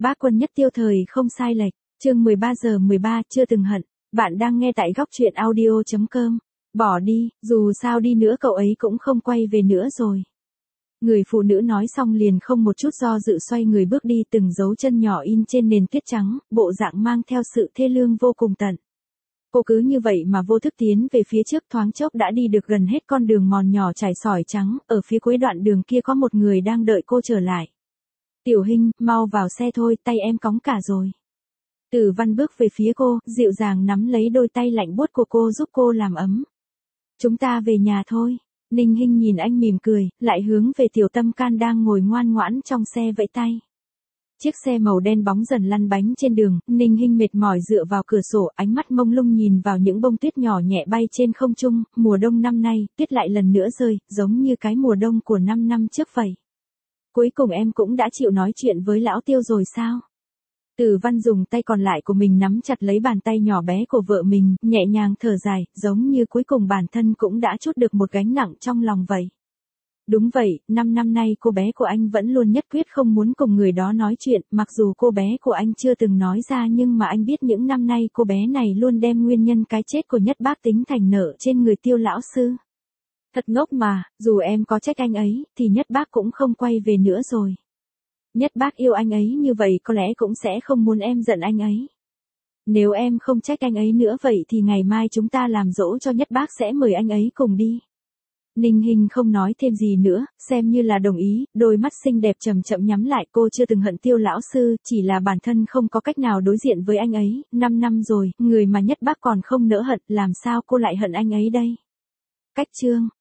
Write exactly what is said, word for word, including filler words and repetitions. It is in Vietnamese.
Bác Quân Nhất Tiêu thời không sai lệch, chương mười ba giờ mười ba chưa từng hận, bạn đang nghe tại góc truyện audio chấm com. Bỏ đi, dù sao đi nữa cậu ấy cũng không quay về nữa rồi. Người phụ nữ nói xong liền không một chút do dự xoay người bước đi, từng dấu chân nhỏ in trên nền tuyết trắng, bộ dạng mang theo sự thê lương vô cùng tận. Cô cứ như vậy mà vô thức tiến về phía trước, thoáng chốc đã đi được gần hết con đường mòn nhỏ trải sỏi trắng, ở phía cuối đoạn đường kia có một người đang đợi cô trở lại. Tiểu Hinh, mau vào xe thôi, tay em cóng cả rồi. Tử Văn bước về phía cô, dịu dàng nắm lấy đôi tay lạnh buốt của cô giúp cô làm ấm. Chúng ta về nhà thôi. Ninh Hinh nhìn anh mỉm cười, lại hướng về Tiểu Tâm Can đang ngồi ngoan ngoãn trong xe vẫy tay. Chiếc xe màu đen bóng dần lăn bánh trên đường, Ninh Hinh mệt mỏi dựa vào cửa sổ, ánh mắt mông lung nhìn vào những bông tuyết nhỏ nhẹ bay trên không trung. Mùa đông năm nay, tuyết lại lần nữa rơi, giống như cái mùa đông của năm năm trước vậy. Cuối cùng em cũng đã chịu nói chuyện với lão Tiêu rồi sao? Tử Văn dùng tay còn lại của mình nắm chặt lấy bàn tay nhỏ bé của vợ mình, nhẹ nhàng thở dài, giống như cuối cùng bản thân cũng đã trút được một gánh nặng trong lòng vậy. Đúng vậy, năm năm nay cô bé của anh vẫn luôn nhất quyết không muốn cùng người đó nói chuyện, mặc dù cô bé của anh chưa từng nói ra, nhưng mà anh biết những năm nay cô bé này luôn đem nguyên nhân cái chết của Nhất Bác tính thành nợ trên người Tiêu lão sư. Thật ngốc mà, dù em có trách anh ấy, thì Nhất Bác cũng không quay về nữa rồi. Nhất Bác yêu anh ấy như vậy có lẽ cũng sẽ không muốn em giận anh ấy. Nếu em không trách anh ấy nữa vậy thì ngày mai chúng ta làm dỗ cho Nhất Bác sẽ mời anh ấy cùng đi. Ninh Hinh không nói thêm gì nữa, xem như là đồng ý, đôi mắt xinh đẹp chậm chậm nhắm lại. Cô chưa từng hận Tiêu lão sư, chỉ là bản thân không có cách nào đối diện với anh ấy. Năm năm rồi, người mà Nhất Bác còn không nỡ hận, làm sao cô lại hận anh ấy đây? Cách chương